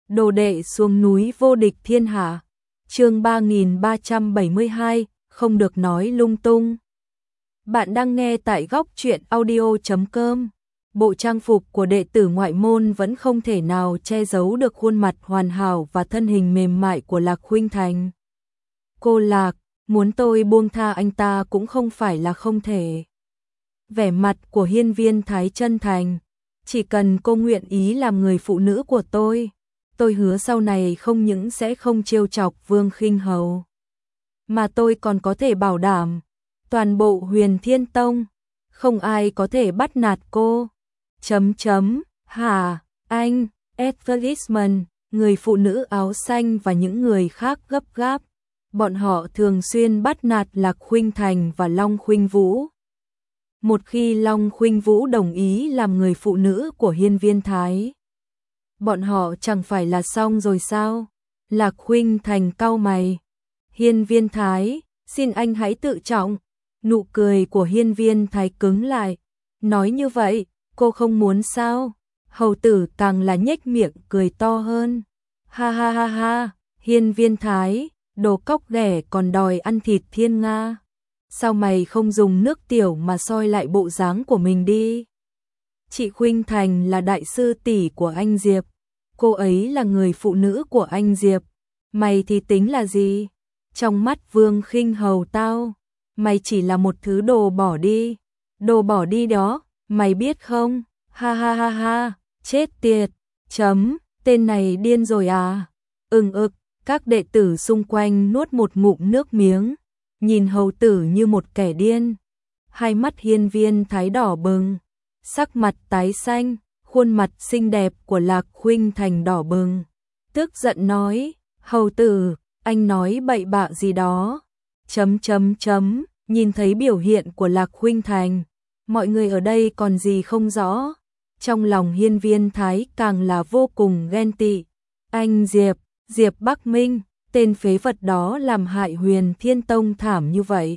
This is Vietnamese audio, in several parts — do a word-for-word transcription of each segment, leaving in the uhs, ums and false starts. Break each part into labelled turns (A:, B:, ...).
A: Đồ đệ xuống núi vô địch thiên hạ. Chương ba nghìn ba trăm bảy mươi hai, không được nói lung tung. Bạn đang nghe tại góc truyện audio chấm com. Bộ trang phục của đệ tử ngoại môn vẫn không thể nào che giấu được khuôn mặt hoàn hảo và thân hình mềm mại của Lạc Khuynh Thành. Cô Lạc, muốn tôi buông tha anh ta cũng không phải là không thể. Vẻ mặt của Hiên Viên Thái chân thành, chỉ cần cô nguyện ý làm người phụ nữ của tôi, tôi hứa sau này không những sẽ không trêu chọc Vương Khinh Hầu, mà tôi còn có thể bảo đảm, toàn bộ Huyền Thiên Tông, không ai có thể bắt nạt cô. Chấm chấm, hả, anh, advertisement, người phụ nữ áo xanh và những người khác gấp gáp. Bọn họ thường xuyên bắt nạt Lạc Khuynh Thành và Long Khuynh Vũ. Một khi Long Khuynh Vũ đồng ý làm người phụ nữ của Hiên Viên Thái, bọn họ chẳng phải là xong rồi sao? Lạc Khuynh Thành cau mày. Hiên Viên Thái, xin anh hãy tự trọng. Nụ cười của Hiên Viên Thái cứng lại. Nói như vậy, cô không muốn sao? Hầu tử càng là nhếch miệng cười to hơn. Ha ha ha ha, Hiên Viên Thái, đồ cóc ghẻ còn đòi ăn thịt thiên nga. Sao mày không dùng nước tiểu mà soi lại bộ dáng của mình đi? Chị Khuynh Thành là đại sư tỷ của anh Diệp. Cô ấy là người phụ nữ của anh Diệp. Mày thì tính là gì? Trong mắt Vương Khinh Hầu tao, mày chỉ là một thứ đồ bỏ đi. Đồ bỏ đi đó, mày biết không? Ha ha ha ha, chết tiệt. Chấm, tên này điên rồi à? Ừng ực, các đệ tử xung quanh nuốt một ngụm nước miếng, nhìn hầu tử như một kẻ điên. Hai mắt Hiên Viên Thái đỏ bừng, sắc mặt tái xanh, khuôn mặt xinh đẹp của Lạc Khuynh Thành đỏ bừng. Tức giận nói, hầu tử, anh nói bậy bạ gì đó. Chấm chấm chấm, nhìn thấy biểu hiện của Lạc Khuynh Thành, mọi người ở đây còn gì không rõ. Trong lòng Hiên Viên Thái càng là vô cùng ghen tị. Anh Diệp, Diệp Bắc Minh, tên phế vật đó làm hại Huyền Thiên Tông thảm như vậy.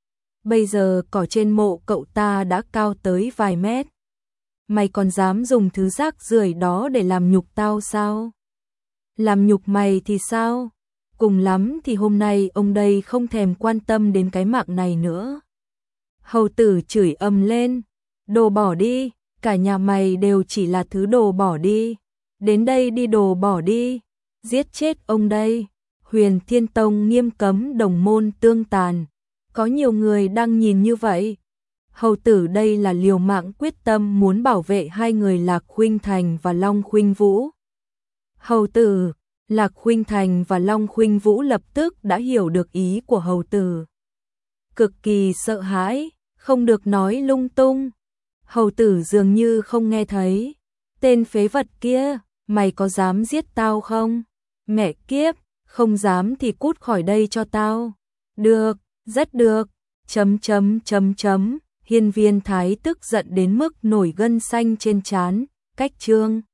A: Bây giờ cỏ trên mộ cậu ta đã cao tới vài mét. Mày còn dám dùng thứ rác rưởi đó để làm nhục tao sao? Làm nhục mày thì sao? Cùng lắm thì hôm nay ông đây không thèm quan tâm đến cái mạng này nữa. Hầu tử chửi ầm lên, đồ bỏ đi, cả nhà mày đều chỉ là thứ đồ bỏ đi. Đến đây đi đồ bỏ đi, giết chết ông đây. Huyền Thiên Tông nghiêm cấm đồng môn tương tàn. Có nhiều người đang nhìn như vậy. Hầu tử đây là liều mạng quyết tâm muốn bảo vệ hai người Lạc Khuynh Thành và Long Khuynh Vũ. Hầu tử, Lạc Khuynh Thành và Long Khuynh Vũ lập tức đã hiểu được ý của hầu tử. Cực kỳ sợ hãi, không được nói lung tung. Hầu tử dường như không nghe thấy. Tên phế vật kia, mày có dám giết tao không? Mẹ kiếp, không dám thì cút khỏi đây cho tao. Được, rất được. Chấm chấm chấm chấm. Hiên Viên Thái tức giận đến mức nổi gân xanh trên trán. Cách chương